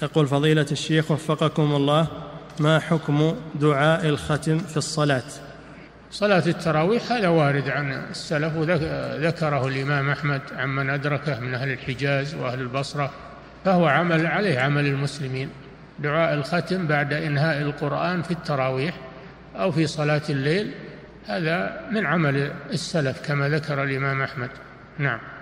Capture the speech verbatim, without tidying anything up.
يقول فضيلة الشيخ وفقكم الله، ما حكم دعاء الختم في الصلاة؟ صلاة التراويح هذا وارد عن السلف، وذكره الإمام أحمد عمن أدركه من أهل الحجاز وأهل البصرة، فهو عمل عليه عمل المسلمين. دعاء الختم بعد إنهاء القرآن في التراويح أو في صلاة الليل هذا من عمل السلف كما ذكر الإمام أحمد. نعم.